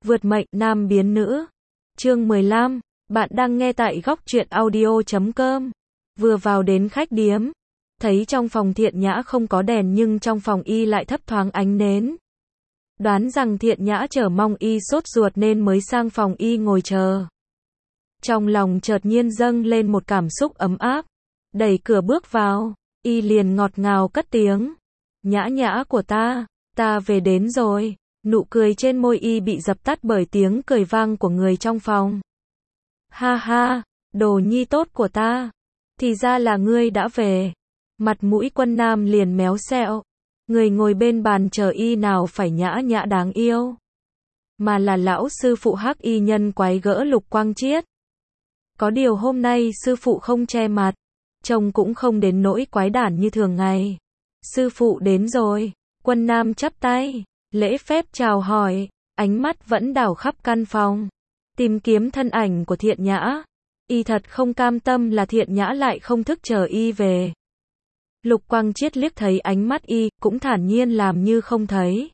Vượt mệnh nam biến nữ. Chương 15. Bạn đang nghe tại góc truyện audio.com. Vừa vào đến khách điếm, thấy trong phòng Thiện Nhã không có đèn nhưng trong phòng y lại thấp thoáng ánh nến. Đoán rằng Thiện Nhã chờ mong y sốt ruột nên mới sang phòng y ngồi chờ. Trong lòng chợt nhiên dâng lên một cảm xúc ấm áp. Đẩy cửa bước vào, y liền ngọt ngào cất tiếng. Nhã Nhã của ta về đến rồi. Nụ cười trên môi y bị dập tắt bởi tiếng cười vang của người trong phòng. Ha ha, đồ nhi tốt của ta. Thì ra là ngươi đã về. Mặt mũi Quân Nam liền méo xẹo. Người ngồi bên bàn chờ y nào phải Nhã Nhã đáng yêu, mà là lão sư phụ Hắc Y nhân quái gỡ Lục Quang Chiết. Có điều hôm nay sư phụ không che mặt, trông cũng không đến nỗi quái đản như thường ngày. Sư phụ đến rồi. Quân Nam chắp tay, lễ phép chào hỏi, ánh mắt vẫn đảo khắp căn phòng, tìm kiếm thân ảnh của Thiện Nhã. Y thật không cam tâm là Thiện Nhã lại không thức chờ y về. Lục Quang Chiết liếc thấy ánh mắt y, cũng thản nhiên làm như không thấy.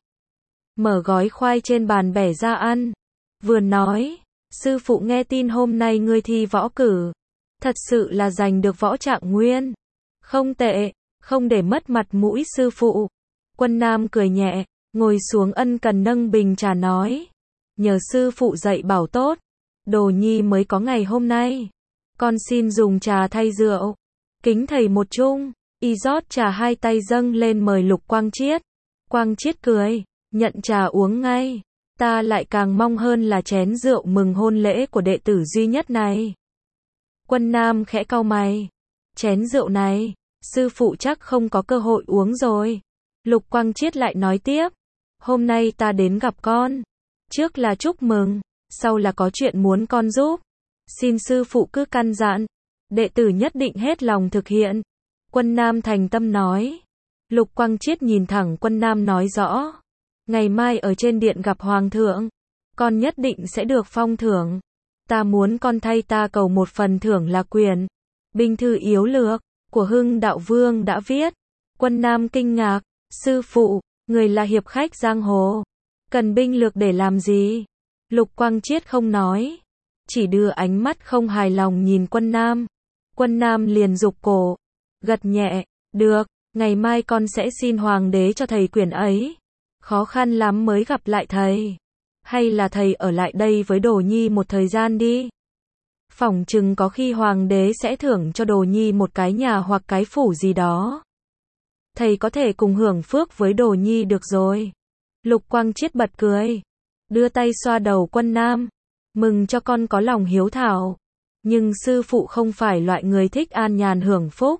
Mở gói khoai trên bàn bẻ ra ăn. Vừa nói, sư phụ nghe tin hôm nay ngươi thi võ cử. Thật sự là giành được võ trạng nguyên. Không tệ, không để mất mặt mũi sư phụ. Quân Nam cười nhẹ, ngồi xuống ân cần nâng bình trà nói. Nhờ sư phụ dạy bảo tốt, đồ nhi mới có ngày hôm nay. Con xin dùng trà thay rượu. Kính thầy một chung. Y rót trà hai tay dâng lên mời Lục Quang Chiết. Quang Chiết cười, nhận trà uống ngay. Ta lại càng mong hơn là chén rượu mừng hôn lễ của đệ tử duy nhất này. Quân Nam khẽ cau mày. Chén rượu này, sư phụ chắc không có cơ hội uống rồi. Lục Quang Chiết lại nói tiếp. Hôm nay ta đến gặp con. Trước là chúc mừng, sau là có chuyện muốn con giúp. Xin sư phụ cứ căn dặn, đệ tử nhất định hết lòng thực hiện. Quân Nam thành tâm nói. Lục Quang Chiết nhìn thẳng Quân Nam nói rõ. Ngày mai ở trên điện gặp Hoàng thượng, con nhất định sẽ được phong thưởng. Ta muốn con thay ta cầu một phần thưởng là quyền. Binh thư yếu lược, của Hưng Đạo Vương đã viết. Quân Nam kinh ngạc. Sư phụ, người là hiệp khách giang hồ. Cần binh lược để làm gì? Lục Quang Chiết không nói. Chỉ đưa ánh mắt không hài lòng nhìn Quân Nam. Quân Nam liền giục cổ. Gật nhẹ, được, ngày mai con sẽ xin hoàng đế cho thầy quyền ấy. Khó khăn lắm mới gặp lại thầy. Hay là thầy ở lại đây với đồ nhi một thời gian đi. Phỏng chừng có khi hoàng đế sẽ thưởng cho đồ nhi một cái nhà hoặc cái phủ gì đó. Thầy có thể cùng hưởng phước với đồ nhi được rồi. Lục Quang Chiết bật cười. Đưa tay xoa đầu Quân Nam. Mừng cho con có lòng hiếu thảo. Nhưng sư phụ không phải loại người thích an nhàn hưởng phúc.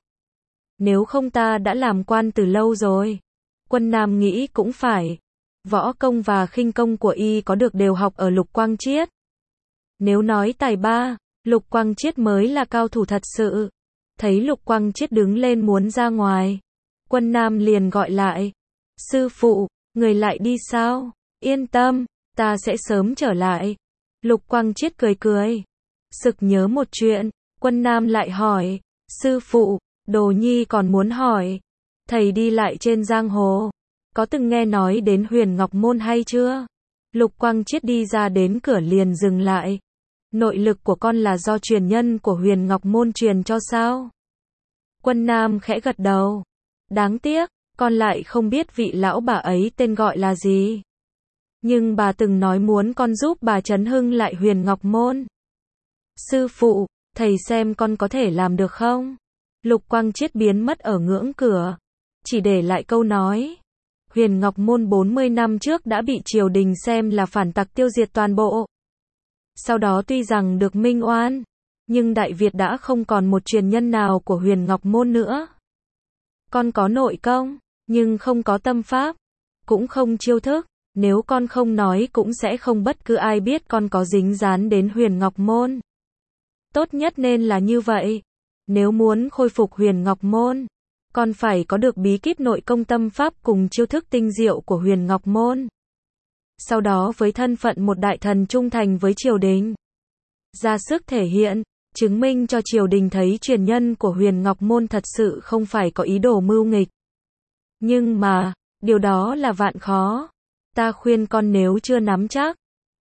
Nếu không ta đã làm quan từ lâu rồi. Quân Nam nghĩ cũng phải. Võ công và khinh công của y có được đều học ở Lục Quang Chiết. Nếu nói tài ba, Lục Quang Chiết mới là cao thủ thật sự. Thấy Lục Quang Chiết đứng lên muốn ra ngoài, Quân Nam liền gọi lại. Sư phụ, người lại đi sao? Yên tâm, ta sẽ sớm trở lại. Lục Quang Chiết cười cười. Sực nhớ một chuyện, Quân Nam lại hỏi. Sư phụ, đồ nhi còn muốn hỏi. Thầy đi lại trên giang hồ, có từng nghe nói đến Huyền Ngọc Môn hay chưa? Lục Quang Chiết đi ra đến cửa liền dừng lại. Nội lực của con là do truyền nhân của Huyền Ngọc Môn truyền cho sao? Quân Nam khẽ gật đầu. Đáng tiếc, con lại không biết vị lão bà ấy tên gọi là gì. Nhưng bà từng nói muốn con giúp bà trấn hưng lại Huyền Ngọc Môn. Sư phụ, thầy xem con có thể làm được không? Lục Quang Chiết biến mất ở ngưỡng cửa, chỉ để lại câu nói. Huyền Ngọc Môn 40 năm trước đã bị triều đình xem là phản tặc tiêu diệt toàn bộ. Sau đó tuy rằng được minh oan, nhưng Đại Việt đã không còn một truyền nhân nào của Huyền Ngọc Môn nữa. Con có nội công, nhưng không có tâm pháp, cũng không chiêu thức. Nếu con không nói cũng sẽ không bất cứ ai biết con có dính dáng đến Huyền Ngọc Môn. Tốt nhất nên là như vậy. Nếu muốn khôi phục Huyền Ngọc Môn, con phải có được bí kíp nội công tâm pháp cùng chiêu thức tinh diệu của Huyền Ngọc Môn. Sau đó với thân phận một đại thần trung thành với triều đình, ra sức thể hiện, chứng minh cho triều đình thấy truyền nhân của Huyền Ngọc Môn thật sự không phải có ý đồ mưu nghịch. Nhưng mà, điều đó là vạn khó. Ta khuyên con nếu chưa nắm chắc,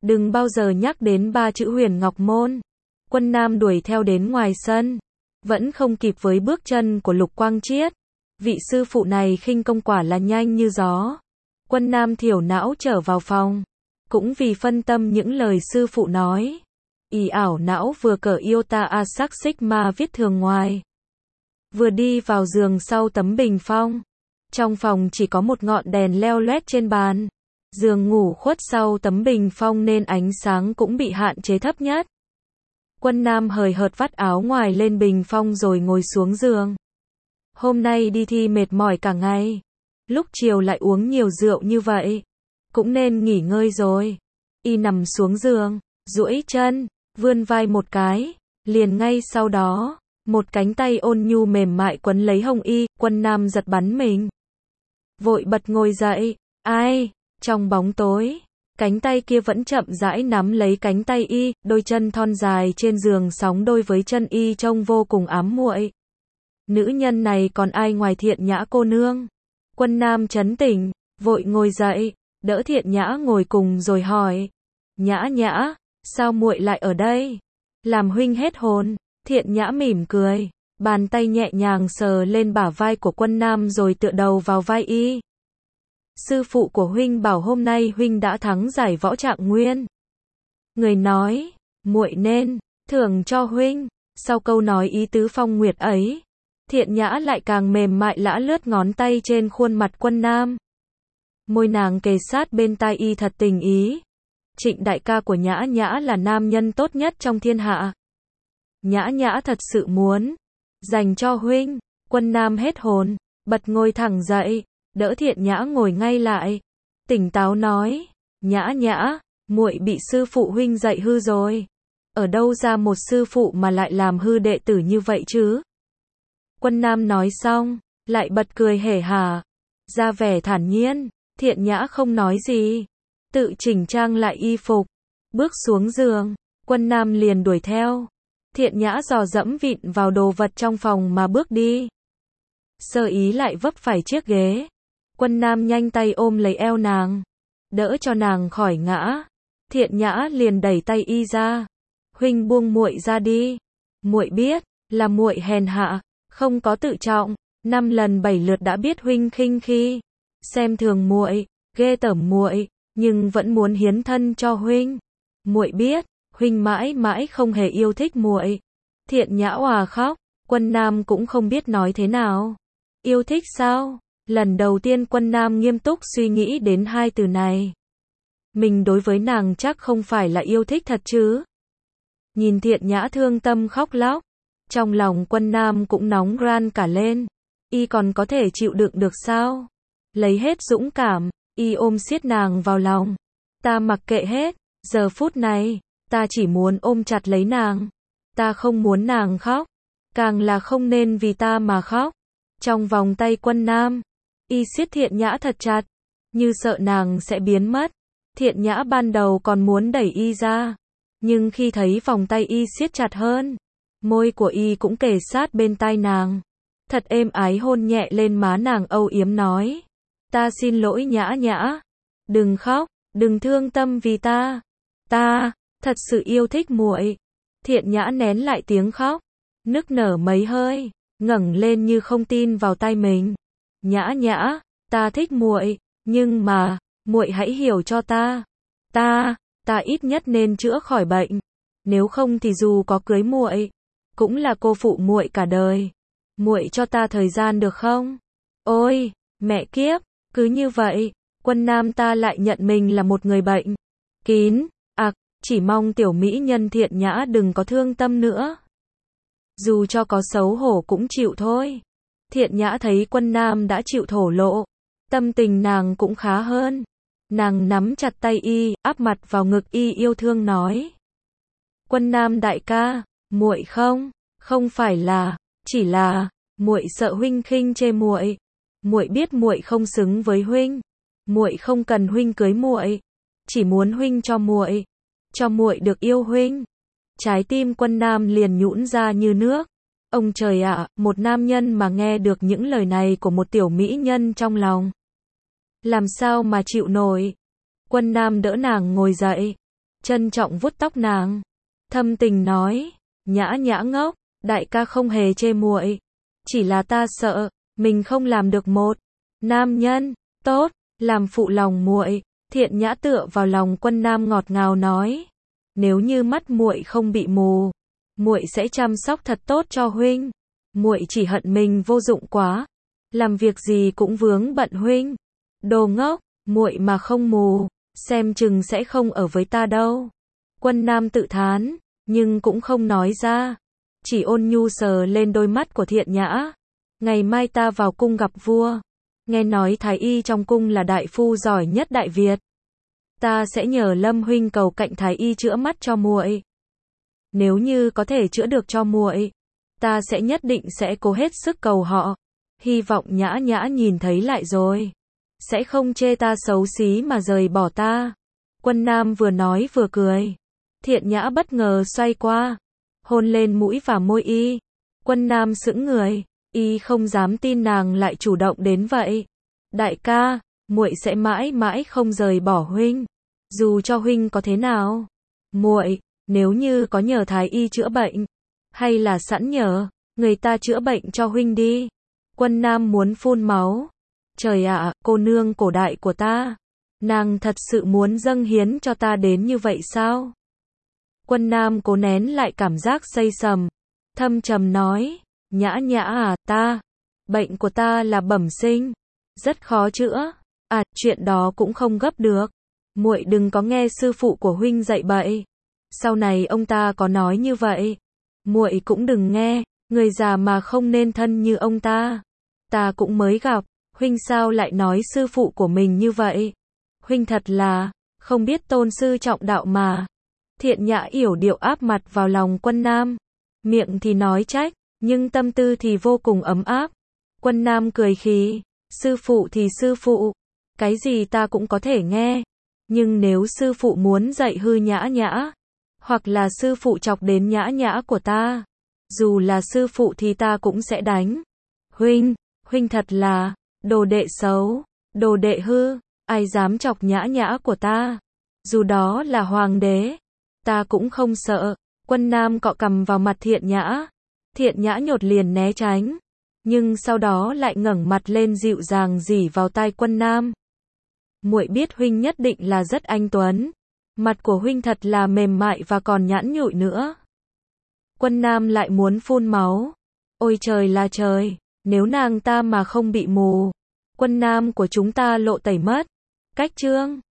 Đừng bao giờ nhắc đến ba chữ Huyền Ngọc Môn. Quân Nam đuổi theo đến ngoài sân. Vẫn không kịp với bước chân của Lục Quang Chiết. Vị sư phụ này khinh công quả là nhanh như gió. Quân Nam thiểu não trở vào phòng. Cũng vì phân tâm những lời sư phụ nói. Y ảo não vừa cởi Iota Asac Sigma viết thường ngoài. Vừa đi vào giường sau tấm bình phong. Trong phòng chỉ có một ngọn đèn leo lét trên bàn. Giường ngủ khuất sau tấm bình phong nên ánh sáng cũng bị hạn chế thấp nhất. Quân Nam hời hợt vắt áo ngoài lên bình phong rồi ngồi xuống giường. Hôm nay đi thi mệt mỏi cả ngày. Lúc chiều lại uống nhiều rượu như vậy. Cũng nên nghỉ ngơi rồi. Y nằm xuống giường, duỗi chân, vươn vai một cái. Liền ngay sau đó, một cánh tay ôn nhu mềm mại quấn lấy hông Y. Quân Nam giật bắn mình. Vội bật ngồi dậy. Ai? Trong bóng tối, cánh tay kia vẫn chậm rãi nắm lấy cánh tay Y. Đôi chân thon dài trên giường sóng đôi với chân Y trông vô cùng ám muội. Nữ nhân này còn ai ngoài Thiện Nhã cô nương? Quân Nam trấn tỉnh, vội ngồi dậy, đỡ Thiện Nhã ngồi cùng rồi hỏi. Nhã Nhã, sao muội lại ở đây? Làm huynh hết hồn. Thiện Nhã mỉm cười, bàn tay nhẹ nhàng sờ lên bả vai của Quân Nam rồi tựa đầu vào vai Y. Sư phụ của huynh bảo hôm nay huynh đã thắng giải võ trạng nguyên. Người nói, muội nên thưởng cho huynh. Sau câu nói ý tứ phong nguyệt ấy, Thiện Nhã lại càng mềm mại lả lướt ngón tay trên khuôn mặt Quân Nam. Môi nàng kề sát bên tai Y thật tình ý. Trịnh đại ca của Nhã Nhã là nam nhân tốt nhất trong thiên hạ. Nhã Nhã thật sự muốn dành cho huynh. Quân Nam hết hồn, bật ngồi thẳng dậy, đỡ Thiện Nhã ngồi ngay lại, tỉnh táo nói, Nhã Nhã, muội bị sư phụ huynh dạy hư rồi. Ở đâu ra một sư phụ mà lại làm hư đệ tử như vậy chứ? Quân Nam nói xong, lại bật cười hể hả, ra vẻ thản nhiên. Thiện Nhã không nói gì, tự chỉnh trang lại y phục, bước xuống giường. Quân Nam liền đuổi theo. Thiện Nhã dò dẫm vịn vào đồ vật trong phòng mà bước đi. Sơ ý lại vấp phải chiếc ghế. Quân Nam nhanh tay ôm lấy eo nàng, đỡ cho nàng khỏi ngã. Thiện Nhã liền đẩy tay Y ra. Huynh buông muội ra đi. Muội biết là muội hèn hạ, không có tự trọng, 5 lần 7 lượt đã biết huynh khinh khi, xem thường muội, ghê tởm muội, nhưng vẫn muốn hiến thân cho huynh. Muội biết, huynh mãi mãi không hề yêu thích muội. Thiện Nhã òa khóc. Quân Nam cũng không biết nói thế nào. Yêu thích sao? Lần đầu tiên Quân Nam nghiêm túc suy nghĩ đến hai từ này. Mình đối với nàng chắc không phải là yêu thích thật chứ. Nhìn Thiện Nhã thương tâm khóc lóc, trong lòng Quân Nam cũng nóng ran cả lên. Y còn có thể chịu đựng được sao? Lấy hết dũng cảm, Y ôm siết nàng vào lòng. Ta mặc kệ hết, giờ phút này, ta chỉ muốn ôm chặt lấy nàng. Ta không muốn nàng khóc, càng là không nên vì ta mà khóc. Trong vòng tay Quân Nam, Y siết Thiện Nhã thật chặt, như sợ nàng sẽ biến mất. Thiện Nhã ban đầu còn muốn đẩy Y ra, nhưng khi thấy vòng tay Y siết chặt hơn, môi của Y cũng kề sát bên tai nàng, thật êm ái hôn nhẹ lên má nàng, âu yếm nói: Ta xin lỗi Nhã Nhã, đừng khóc, đừng thương tâm vì ta. Ta thật sự yêu thích muội. Thiện Nhã nén lại tiếng khóc, nức nở mấy hơi, ngẩng lên như không tin vào tai mình. Nhã Nhã, ta thích muội, nhưng mà, muội hãy hiểu cho ta. Ta ít nhất nên chữa khỏi bệnh. Nếu không thì dù có cưới muội, cũng là cô phụ muội cả đời. Muội cho ta thời gian được không? Ôi, mẹ kiếp, cứ như vậy, Quân Nam ta lại nhận mình là một người bệnh kín. Chỉ mong tiểu mỹ nhân Thiện Nhã đừng có thương tâm nữa. Dù cho có xấu hổ cũng chịu thôi. Thiện Nhã thấy Quân Nam đã chịu thổ lộ, tâm tình nàng cũng khá hơn. Nàng nắm chặt tay Y, áp mặt vào ngực Y yêu thương nói: Quân Nam đại ca, muội không phải là, chỉ là muội sợ huynh khinh chê muội. Muội biết muội không xứng với huynh. Muội không cần huynh cưới muội, chỉ muốn huynh cho muội được yêu huynh. Trái tim Quân Nam liền nhũn ra như nước. Ông trời ạ, một nam nhân mà nghe được những lời này của một tiểu mỹ nhân trong lòng, làm sao mà chịu nổi. Quân Nam đỡ nàng ngồi dậy, trân trọng vuốt tóc nàng. Thâm tình nói, Nhã Nhã ngốc, đại ca không hề chê muội, chỉ là ta sợ, mình không làm được một nam nhân tốt, làm phụ lòng muội. Thiện Nhã tựa vào lòng Quân Nam ngọt ngào nói, nếu như mắt muội không bị mù, muội sẽ chăm sóc thật tốt cho huynh. Muội chỉ hận mình vô dụng quá, làm việc gì cũng vướng bận huynh. Đồ ngốc, muội mà không mù, xem chừng sẽ không ở với ta đâu. Quân Nam tự thán, nhưng cũng không nói ra, chỉ ôn nhu sờ lên đôi mắt của Thiện Nhã. Ngày mai ta vào cung gặp vua, nghe nói thái y trong cung là đại phu giỏi nhất Đại Việt. Ta sẽ nhờ Lâm huynh cầu cạnh thái y chữa mắt cho muội. Nếu như có thể chữa được cho muội, ta sẽ nhất định sẽ cố hết sức cầu họ. Hy vọng Nhã Nhã nhìn thấy lại rồi, sẽ không chê ta xấu xí mà rời bỏ ta. Quân Nam vừa nói vừa cười. Thiện Nhã bất ngờ xoay qua, hôn lên mũi và môi y. Quân Nam sững người, y không dám tin nàng lại chủ động đến vậy. Đại ca, muội sẽ mãi mãi không rời bỏ huynh, dù cho huynh có thế nào. Muội, nếu như có nhờ thái y chữa bệnh, hay là sẵn nhờ người ta chữa bệnh cho huynh đi. Quân Nam muốn phun máu. Trời ạ, cô nương cổ đại của ta, nàng thật sự muốn dâng hiến cho ta đến như vậy sao? Quân Nam cố nén lại cảm giác xây sầm, thâm trầm nói, Nhã Nhã à, bệnh của ta là bẩm sinh, rất khó chữa. À, chuyện đó cũng không gấp được. Muội đừng có nghe sư phụ của huynh dạy bậy. Sau này ông ta có nói như vậy, muội cũng đừng nghe, người già mà không nên thân như ông ta. Ta cũng mới gặp, huynh sao lại nói sư phụ của mình như vậy? Huynh thật là không biết tôn sư trọng đạo mà. Thiện Nhã yểu điệu áp mặt vào lòng Quân Nam, miệng thì nói trách, nhưng tâm tư thì vô cùng ấm áp. Quân Nam cười khí, sư phụ thì sư phụ, cái gì ta cũng có thể nghe, nhưng nếu sư phụ muốn dạy hư Nhã Nhã, hoặc là sư phụ chọc đến Nhã Nhã của ta, dù là sư phụ thì ta cũng sẽ đánh. Huynh thật là đồ đệ xấu, đồ đệ hư, ai dám chọc Nhã Nhã của ta, dù đó là hoàng đế, ta cũng không sợ. Quân Nam cọ cằm vào mặt Thiện Nhã. Thiện Nhã nhột liền né tránh, nhưng sau đó lại ngẩng mặt lên dịu dàng rỉ vào tai Quân Nam. Muội biết huynh nhất định là rất anh tuấn, mặt của huynh thật là mềm mại và còn nhẵn nhụi nữa. Quân Nam lại muốn phun máu. Ôi trời là trời, nếu nàng ta mà không bị mù, Quân Nam của chúng ta lộ tẩy mất. Cách chương